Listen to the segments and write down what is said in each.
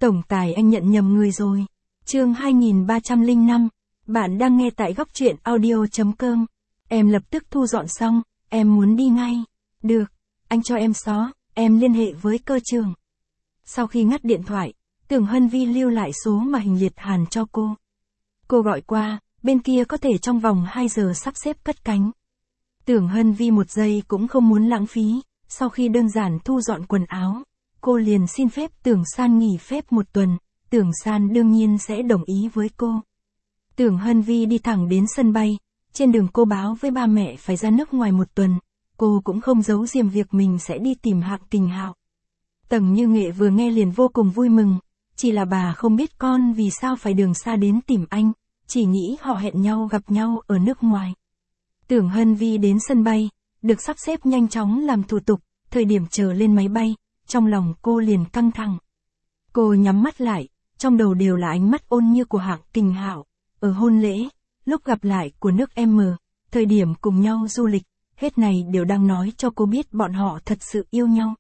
Tổng tài anh nhận nhầm người rồi. Chương 2305. Bạn đang nghe tại góc truyện audio.com. Em lập tức thu dọn xong, em muốn đi ngay. Được, anh cho em xóa, em liên hệ với cơ trường. Sau khi ngắt điện thoại, Tưởng Hân Vi lưu lại số mà Hình Liệt Hàn cho cô. Cô gọi qua, bên kia có thể trong vòng 2 giờ sắp xếp cất cánh. Tưởng Hân Vi một giây cũng không muốn lãng phí, sau khi đơn giản thu dọn quần áo, cô liền xin phép Tưởng San nghỉ phép 1 tuần, Tưởng San đương nhiên sẽ đồng ý với cô. Tưởng Hân Vi đi thẳng đến sân bay, trên đường cô báo với ba mẹ phải ra nước ngoài 1 tuần, cô cũng không giấu giếm việc mình sẽ đi tìm Hạng Kình Hạo. Tầng Như Nghệ vừa nghe liền vô cùng vui mừng, chỉ là bà không biết con vì sao phải đường xa đến tìm anh, chỉ nghĩ họ hẹn nhau gặp nhau ở nước ngoài. Tưởng Hân Vi đến sân bay, được sắp xếp nhanh chóng làm thủ tục, thời điểm chờ lên máy bay, trong lòng cô liền căng thẳng. Cô nhắm mắt lại, trong đầu đều là ánh mắt ôn như của Hạng Kình Hạo, ở hôn lễ, lúc gặp lại của nước M, thời điểm cùng nhau du lịch, hết này đều đang nói cho cô biết bọn họ thật sự yêu nhau.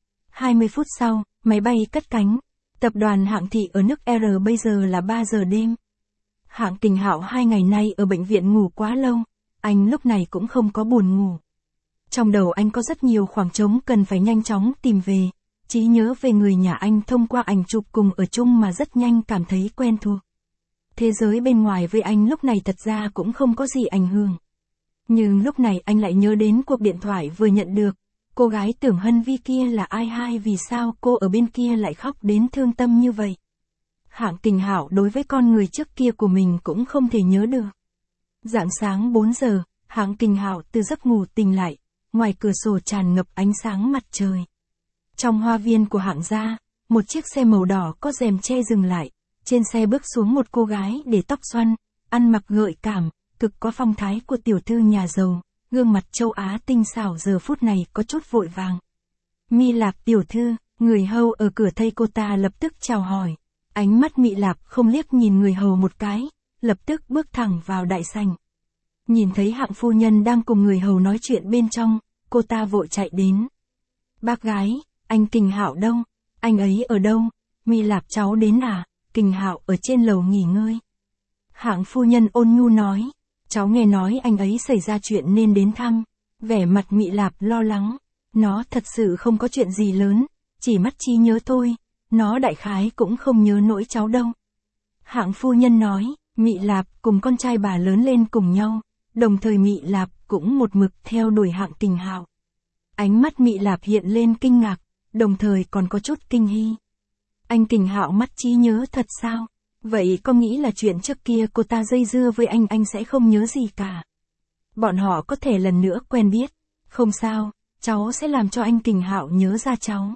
20 phút sau, máy bay cất cánh, tập đoàn Hạng Thị ở nước R bây giờ là 3 giờ đêm. Hạng Kình Hạo 2 ngày nay ở bệnh viện ngủ quá lâu, anh lúc này cũng không có buồn ngủ. Trong đầu anh có rất nhiều khoảng trống cần phải nhanh chóng tìm về, trí nhớ về người nhà anh thông qua ảnh chụp cùng ở chung mà rất nhanh cảm thấy quen thuộc. Thế giới bên ngoài với anh lúc này thật ra cũng không có gì ảnh hưởng. Nhưng lúc này anh lại nhớ đến cuộc điện thoại vừa nhận được, cô gái Tưởng Hân Vi kia là ai hay vì sao cô ở bên kia lại khóc đến thương tâm như vậy. Hạng Kình Hạo đối với con người trước kia của mình cũng không thể nhớ được. Rạng sáng 4 giờ, Hạng Kình Hạo từ giấc ngủ tỉnh lại, ngoài cửa sổ tràn ngập ánh sáng mặt trời. Trong hoa viên của Hạng gia, một chiếc xe màu đỏ có rèm che dừng lại, trên xe bước xuống một cô gái để tóc xoăn, ăn mặc gợi cảm, cực có phong thái của tiểu thư nhà giàu, gương mặt châu Á tinh xảo giờ phút này có chút vội vàng. Mị Lạp tiểu thư, người hầu ở cửa thấy cô ta lập tức chào hỏi, ánh mắt Mị Lạp không liếc nhìn người hầu một cái, lập tức bước thẳng vào đại sảnh. Nhìn thấy Hạng phu nhân đang cùng người hầu nói chuyện bên trong, cô ta vội chạy đến. Bác gái, anh Kình Hạo đâu? Anh ấy ở đâu? Mị Lạp cháu đến à? Kình Hạo ở trên lầu nghỉ ngơi. Hạng phu nhân ôn nhu nói, cháu nghe nói anh ấy xảy ra chuyện nên đến thăm. Vẻ mặt Mị Lạp lo lắng, nó thật sự không có chuyện gì lớn, chỉ mất trí nhớ thôi, nó đại khái cũng không nhớ nỗi cháu đâu. Hạng phu nhân nói, Mị Lạp cùng con trai bà lớn lên cùng nhau, đồng thời Mị Lạp cũng một mực theo đuổi Hạng Kình Hạo. Ánh mắt Mị Lạp hiện lên kinh ngạc, đồng thời còn có chút kinh hy. Anh Kình Hạo mất trí nhớ thật sao? Vậy có nghĩ là chuyện trước kia cô ta dây dưa với anh sẽ không nhớ gì cả. Bọn họ có thể lần nữa quen biết. Không sao, cháu sẽ làm cho anh Kình Hạo nhớ ra cháu.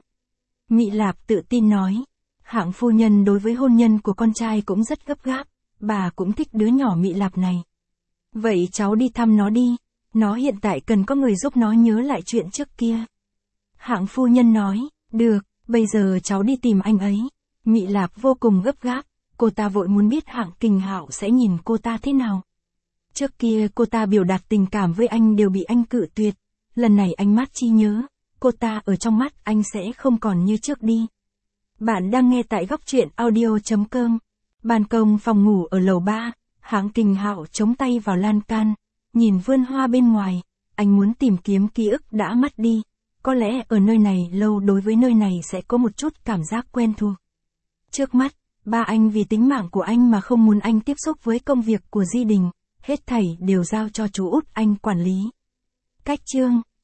Mị Lạp tự tin nói. Hạng phu nhân đối với hôn nhân của con trai cũng rất gấp gáp, bà cũng thích đứa nhỏ Mị Lạp này. Vậy cháu đi thăm nó đi, nó hiện tại cần có người giúp nó nhớ lại chuyện trước kia. Hạng phu nhân nói, được, bây giờ cháu đi tìm anh ấy. Mị Lạp vô cùng gấp gáp, cô ta vội muốn biết Hạng Kình Hạo sẽ nhìn cô ta thế nào. Trước kia cô ta biểu đạt tình cảm với anh đều bị anh cự tuyệt, lần này anh mất trí nhớ, cô ta ở trong mắt anh sẽ không còn như trước đi. Bạn đang nghe tại góc truyện audio.com. Ban công phòng ngủ ở lầu 3, Hạng Kình Hạo chống tay vào lan can, nhìn vườn hoa bên ngoài, anh muốn tìm kiếm ký ức đã mất đi, có lẽ ở nơi này lâu đối với nơi này sẽ có một chút cảm giác quen thuộc. Trước mắt, ba anh vì tính mạng của anh mà không muốn anh tiếp xúc với công việc của gia đình, hết thảy đều giao cho chú út anh quản lý. Cách chương